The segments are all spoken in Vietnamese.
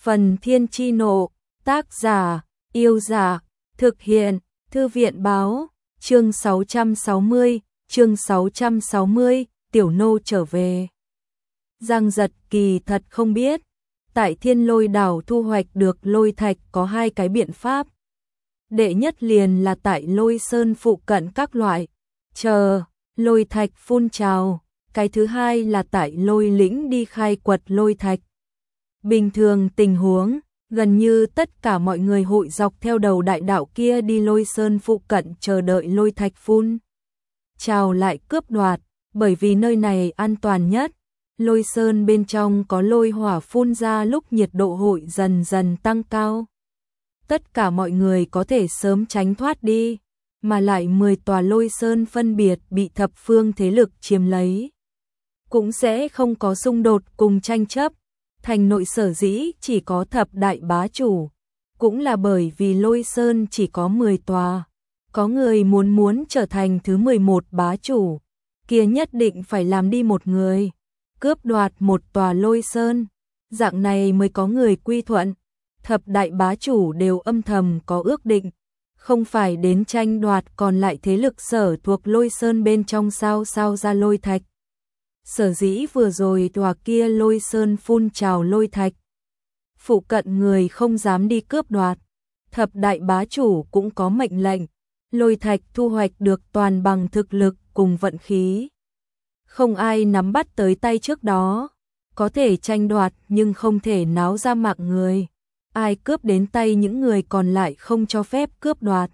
Phần Thiên Chi Nộ, tác giả, Yêu Dạ, thực hiện, Thư viện Báo, chương 660, Tiểu Nô trở về. Giang Giật kỳ thật không biết, tại Thiên Lôi Đảo thu hoạch được lôi thạch có hai cái biện pháp. Đệ nhất liền là tại Lôi Sơn phụ cận các loại, lôi thạch phun trào, cái thứ hai là tại Lôi Lĩnh đi khai quật lôi thạch. Bình thường tình huống, gần như tất cả mọi người hội dọc theo đầu đại đạo kia đi Lôi Sơn phụ cận chờ đợi lôi thạch phun trào lại cướp đoạt, bởi vì nơi này an toàn nhất. Lôi Sơn bên trong có lôi hỏa phun ra lúc nhiệt độ hội dần dần tăng cao. Tất cả mọi người có thể sớm tránh thoát đi, mà lại 10 tòa Lôi Sơn phân biệt bị thập phương thế lực chiếm lấy. Cũng sẽ không có xung đột cùng tranh chấp. Thành nội sở dĩ chỉ có thập đại bá chủ, cũng là bởi vì Lôi Sơn chỉ có 10 tòa. Có người muốn trở thành thứ 11 bá chủ, kia nhất định phải làm đi một người, cướp đoạt một tòa Lôi Sơn, dạng này mới có người quy thuận. Thập đại bá chủ đều âm thầm có ước định, không phải đến tranh đoạt còn lại thế lực sở thuộc Lôi Sơn bên trong sao ra lôi thạch. Sở dĩ vừa rồi tòa kia Lôi Sơn phun trào lôi thạch, phụ cận người không dám đi cướp đoạt. Thập đại bá chủ cũng có mệnh lệnh, lôi thạch thu hoạch được toàn bằng thực lực cùng vận khí. Không ai nắm bắt tới tay trước đó, có thể tranh đoạt nhưng không thể náo ra mạng người. Ai cướp đến tay những người còn lại không cho phép cướp đoạt.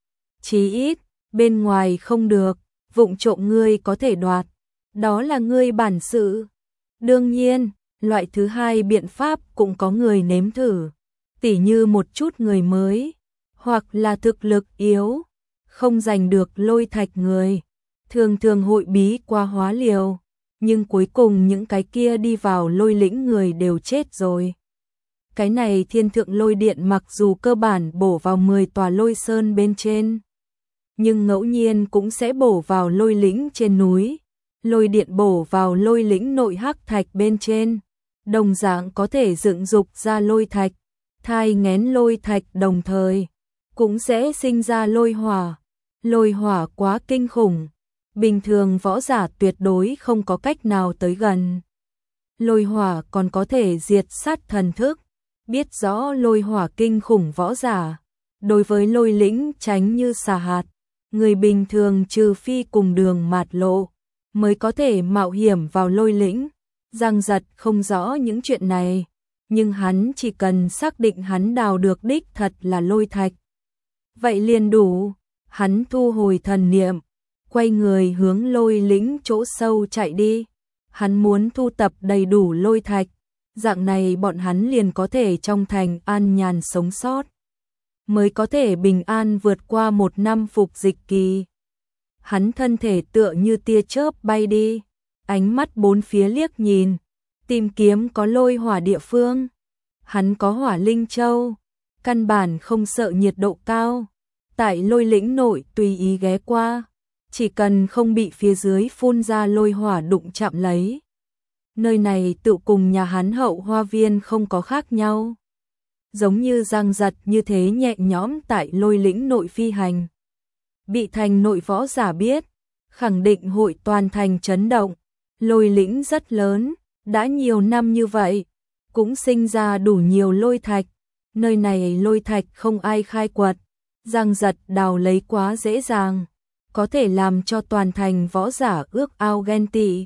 Chí ít, bên ngoài không được, vụng trộm ngươi có thể đoạt. Đó là ngươi bản sự. Đương nhiên, loại thứ hai biện pháp cũng có người nếm thử. Tỉ như một chút người mới, hoặc là thực lực yếu, không giành được lôi thạch người. Thường hội bí qua hóa liều, nhưng cuối cùng những cái kia đi vào lôi lĩnh người đều chết rồi. Cái này Thiên Thượng Lôi Điện mặc dù cơ bản bổ vào 10 tòa Lôi Sơn bên trên, nhưng ngẫu nhiên cũng sẽ bổ vào lôi lĩnh trên núi. Lôi điện bổ vào lôi lĩnh nội hắc thạch bên trên, đồng dạng có thể dựng dục ra lôi thạch, thai nghén lôi thạch đồng thời, cũng sẽ sinh ra lôi hỏa. Lôi hỏa quá kinh khủng, bình thường võ giả tuyệt đối không có cách nào tới gần. Lôi hỏa còn có thể diệt sát thần thức, biết rõ lôi hỏa kinh khủng võ giả, đối với lôi lĩnh tránh như xà hạt, người bình thường trừ phi cùng đường mạt lộ, mới có thể mạo hiểm vào lôi lĩnh. Giang Giật không rõ những chuyện này, nhưng hắn chỉ cần xác định hắn đào được đích thật là lôi thạch. Vậy liền đủ, hắn thu hồi thần niệm, quay người hướng lôi lĩnh chỗ sâu chạy đi. Hắn muốn thu tập đầy đủ lôi thạch, dạng này bọn hắn liền có thể trong thành an nhàn sống sót, mới có thể bình an vượt qua một năm phục dịch kỳ. Hắn thân thể tựa như tia chớp bay đi, ánh mắt bốn phía liếc nhìn, tìm kiếm có lôi hỏa địa phương. Hắn có hỏa linh châu, căn bản không sợ nhiệt độ cao, tại lôi lĩnh nội tùy ý ghé qua, chỉ cần không bị phía dưới phun ra lôi hỏa đụng chạm lấy. Nơi này tự cùng nhà hắn hậu hoa viên không có khác nhau, giống như Giang Giật như thế nhẹ nhõm tại lôi lĩnh nội phi hành. Bị thành nội võ giả biết, khẳng định hội toàn thành chấn động. Lôi lĩnh rất lớn, đã nhiều năm như vậy, cũng sinh ra đủ nhiều lôi thạch. Nơi này lôi thạch không ai khai quật, Giang Giật đào lấy quá dễ dàng, có thể làm cho toàn thành võ giả ước ao ghen tị.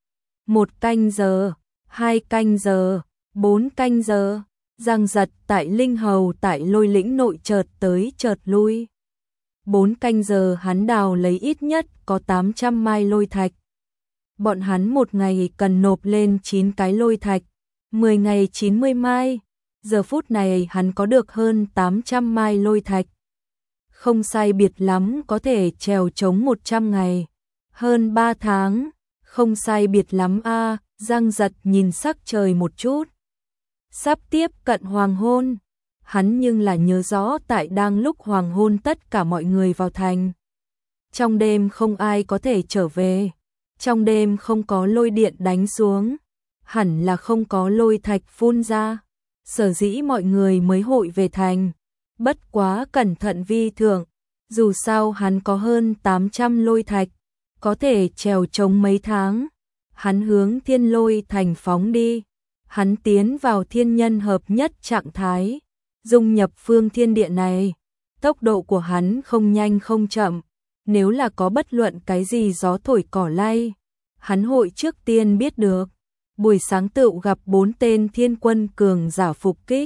1 canh giờ, 2 canh giờ, 4 canh giờ, Giang Giật tại linh hầu tại lôi lĩnh nội chợt tới chợt lui. 4 canh giờ hắn đào lấy ít nhất có 800 mai lôi thạch. Bọn hắn một ngày cần nộp lên 9 cái lôi thạch, 10 ngày 90 mai. Giờ phút này hắn có được hơn 800 mai lôi thạch. Không sai biệt lắm có thể trèo chống 100 ngày. Hơn 3 tháng, không sai biệt lắm a. Giang Giật nhìn sắc trời một chút. Sắp tiếp cận hoàng hôn. Hắn nhưng là nhớ rõ tại đang lúc hoàng hôn tất cả mọi người vào thành. Trong đêm không ai có thể trở về. Trong đêm không có lôi điện đánh xuống. Hẳn là không có lôi thạch phun ra. Sở dĩ mọi người mới hội về thành, bất quá cẩn thận vi thượng, dù sao hắn có hơn 800 lôi thạch, có thể trèo trống mấy tháng. Hắn hướng Thiên Lôi Thành phóng đi, hắn tiến vào thiên nhân hợp nhất trạng thái, dung nhập phương thiên địa này. Tốc độ của hắn không nhanh không chậm, nếu là có bất luận cái gì gió thổi cỏ lay, hắn hội trước tiên biết được. Buổi sáng tựu gặp 4 tên thiên quân cường giả phục kích.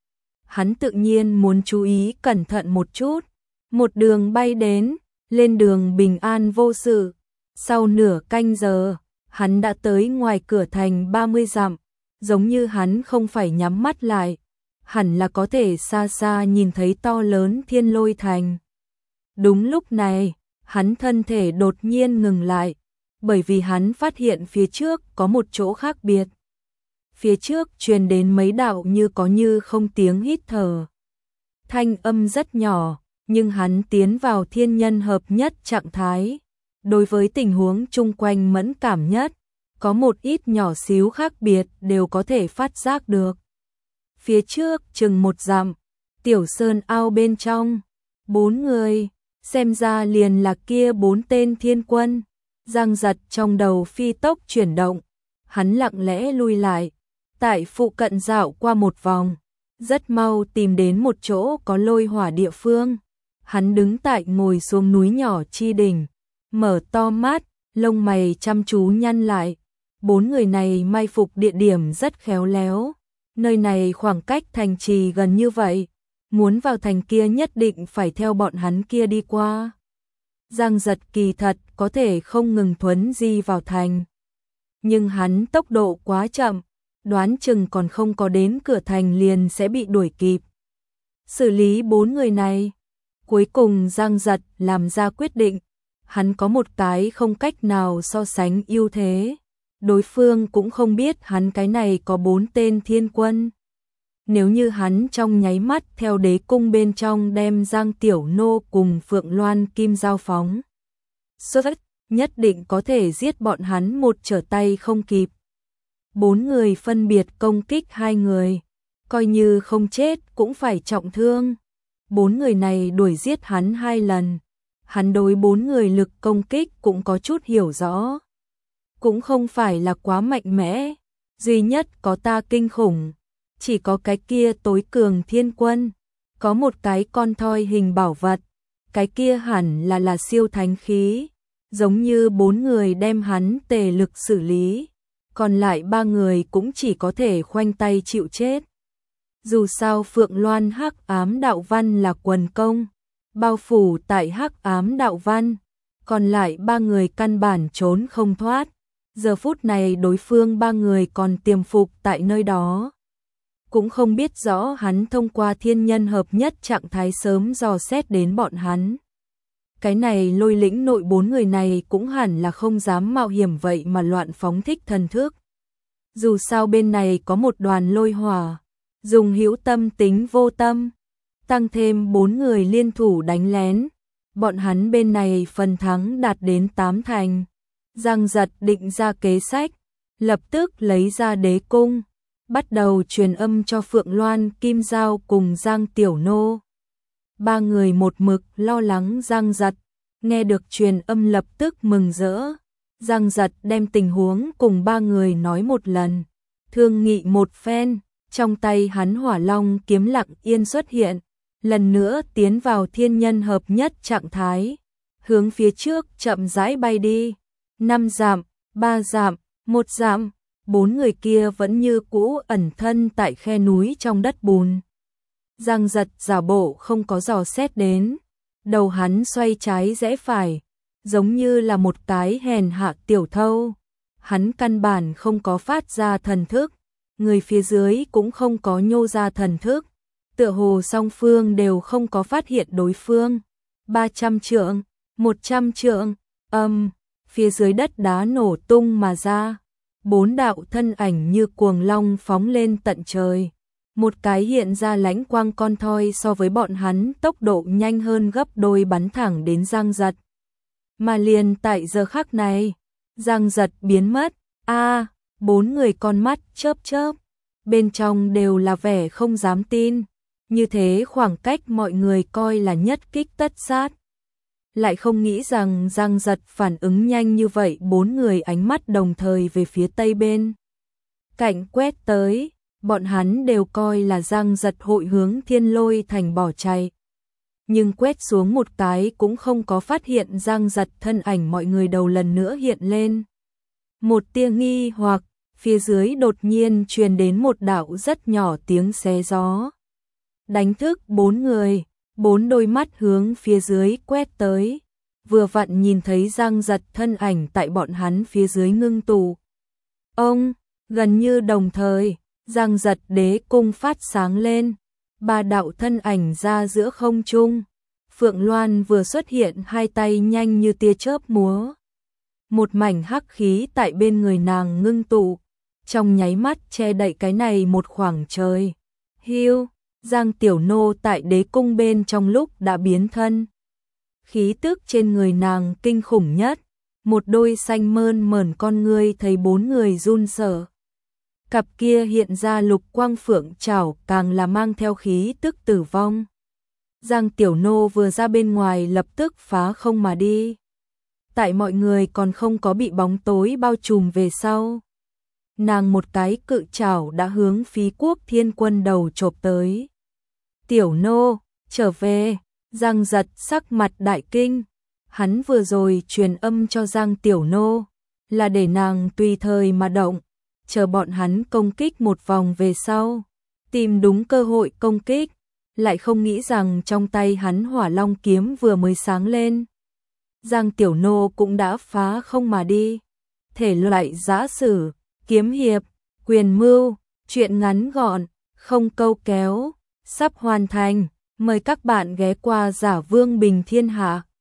Hắn tự nhiên muốn chú ý cẩn thận một chút, một đường bay đến, lên đường bình an vô sự. Sau nửa canh giờ, hắn đã tới ngoài cửa thành 30 dặm, giống như hắn không phải nhắm mắt lại, hẳn là có thể xa xa nhìn thấy to lớn Thiên Lôi Thành. Đúng lúc này, hắn thân thể đột nhiên ngừng lại, bởi vì hắn phát hiện phía trước có một chỗ khác biệt. Phía trước truyền đến mấy đạo như có như không tiếng hít thở. Thanh âm rất nhỏ, nhưng hắn tiến vào thiên nhân hợp nhất trạng thái. Đối với tình huống chung quanh mẫn cảm nhất, có một ít nhỏ xíu khác biệt đều có thể phát giác được. Phía trước chừng 1 dặm, tiểu sơn ao bên trong, 4 người, xem ra liền là kia 4 tên thiên quân. Giang Giật trong đầu phi tốc chuyển động, hắn lặng lẽ lui lại, tại phụ cận dạo qua một vòng, rất mau tìm đến một chỗ có lôi hỏa địa phương. Hắn đứng tại ngồi xuống núi nhỏ chi đỉnh, mở to mắt, lông mày chăm chú nhăn lại. 4 người này mai phục địa điểm rất khéo léo, nơi này khoảng cách thành trì gần như vậy, muốn vào thành kia nhất định phải theo bọn hắn kia đi qua. Giang Giật kỳ thật có thể không ngừng thuấn di vào thành, nhưng hắn tốc độ quá chậm, đoán chừng còn không có đến cửa thành liền sẽ bị đuổi kịp. Xử lý 4 người này, cuối cùng Giang Giật làm ra quyết định, hắn có một cái không cách nào so sánh ưu thế, đối phương cũng không biết hắn cái này có 4 tên thiên quân. Nếu như hắn trong nháy mắt theo đế cung bên trong đem Giang Tiểu Nô cùng Phượng Loan Kim giao phóng xuất, nhất định có thể giết bọn hắn một trở tay không kịp. 4 người phân biệt công kích 2 người, coi như không chết cũng phải trọng thương. 4 người này đuổi giết hắn 2 lần, hắn đối 4 người lực công kích cũng có chút hiểu rõ. Cũng không phải là quá mạnh mẽ, duy nhất có ta kinh khủng, chỉ có cái kia tối cường thiên quân, có một cái con thoi hình bảo vật, cái kia hẳn là siêu thánh khí, giống như 4 người đem hắn tề lực xử lý, còn lại 3 người cũng chỉ có thể khoanh tay chịu chết. Dù sao Phượng Loan Hắc Ám Đạo Văn là quần công, bao phủ tại Hắc Ám Đạo Văn, còn lại 3 người căn bản trốn không thoát. Giờ phút này đối phương 3 người còn tiềm phục tại nơi đó, cũng không biết rõ hắn thông qua thiên nhân hợp nhất trạng thái sớm dò xét đến bọn hắn. Cái này Lôi lĩnh nội 4 người này cũng hẳn là không dám mạo hiểm vậy mà loạn phóng thích thần thức. Dù sao bên này có một đoàn lôi hỏa, dùng hữu tâm tính vô tâm, tăng thêm 4 người liên thủ đánh lén, bọn hắn bên này phần thắng đạt đến 8 thành. Giang Giật định ra kế sách, lập tức lấy ra đế cung, bắt đầu truyền âm cho Phượng Loan Kim Giao cùng Giang Tiểu Nô. 3 người một mực lo lắng Giang Giật, nghe được truyền âm lập tức mừng rỡ. Giang Giật đem tình huống cùng 3 người nói một lần, thương nghị một phen, trong tay hắn Hỏa Long kiếm lặng yên xuất hiện, lần nữa tiến vào thiên nhân hợp nhất trạng thái, hướng phía trước chậm rãi bay đi. 5 dặm, 3 dặm, 1 dặm, 4 người kia vẫn như cũ ẩn thân tại khe núi trong đất bùn. Giang Giật giả bộ không có dò xét đến, đầu hắn xoay trái rẽ phải, giống như là một cái hèn hạ tiểu thâu. Hắn căn bản không có phát ra thần thức, người phía dưới cũng không có nhô ra thần thức, tựa hồ song phương đều không có phát hiện đối phương. 300 trượng, 100 trượng, phía dưới đất đá nổ tung mà ra, 4 đạo thân ảnh như cuồng long phóng lên tận trời. Một cái hiện ra lãnh quang con thoi so với bọn hắn tốc độ nhanh hơn gấp đôi bắn thẳng đến Giang Giật. Mà liền tại giờ khắc này, Giang Giật biến mất, 4 người con mắt chớp chớp, bên trong đều là vẻ không dám tin, như thế khoảng cách mọi người coi là nhất kích tất sát. Lại không nghĩ rằng Giang Giật phản ứng nhanh như vậy, 4 người ánh mắt đồng thời về phía tây bên cạnh quét tới, bọn hắn đều coi là Giang Giật hội hướng Thiên Lôi Thành bỏ chạy. Nhưng quét xuống một cái cũng không có phát hiện Giang Giật, thân ảnh mọi người đầu lần nữa hiện lên. Một tia nghi hoặc, phía dưới đột nhiên truyền đến một đạo rất nhỏ tiếng xé gió. Đánh thức 4 người, 4 đôi mắt hướng phía dưới quét tới, vừa vặn nhìn thấy Giang Giật thân ảnh tại bọn hắn phía dưới ngưng tụ. Ông, gần như đồng thời, Giang Giật đế cung phát sáng lên, 3 đạo thân ảnh ra giữa không trung. Phượng Loan vừa xuất hiện, hai tay nhanh như tia chớp múa. Một mảnh hắc khí tại bên người nàng ngưng tụ, trong nháy mắt che đậy cái này một khoảng trời. Hiu, Giang Tiểu Nô tại đế cung bên trong lúc đã biến thân. Khí tức trên người nàng kinh khủng nhất, một đôi xanh mơn mởn con ngươi thấy 4 người run sợ. Cặp kia hiện ra lục quang phượng trảo càng là mang theo khí tức tử vong. Giang Tiểu Nô vừa ra bên ngoài lập tức phá không mà đi. Tại mọi người còn không có bị bóng tối bao trùm về sau, nàng một cái cự trảo đã hướng Phí Quốc Thiên Quân đầu chộp tới. Tiểu Nô, trở về. Giang Giật sắc mặt đại kinh, hắn vừa rồi truyền âm cho Giang Tiểu Nô, là để nàng tùy thời mà động, chờ bọn hắn công kích một vòng về sau, tìm đúng cơ hội công kích, lại không nghĩ rằng trong tay hắn Hỏa Long kiếm vừa mới sáng lên. Giang Tiểu Nô cũng đã phá không mà đi. Thể loại giã sử, kiếm hiệp, quyền mưu, truyện ngắn gọn, không câu kéo, sắp hoàn thành. Mời các bạn ghé qua Giả Vương Bình Thiên Hạ.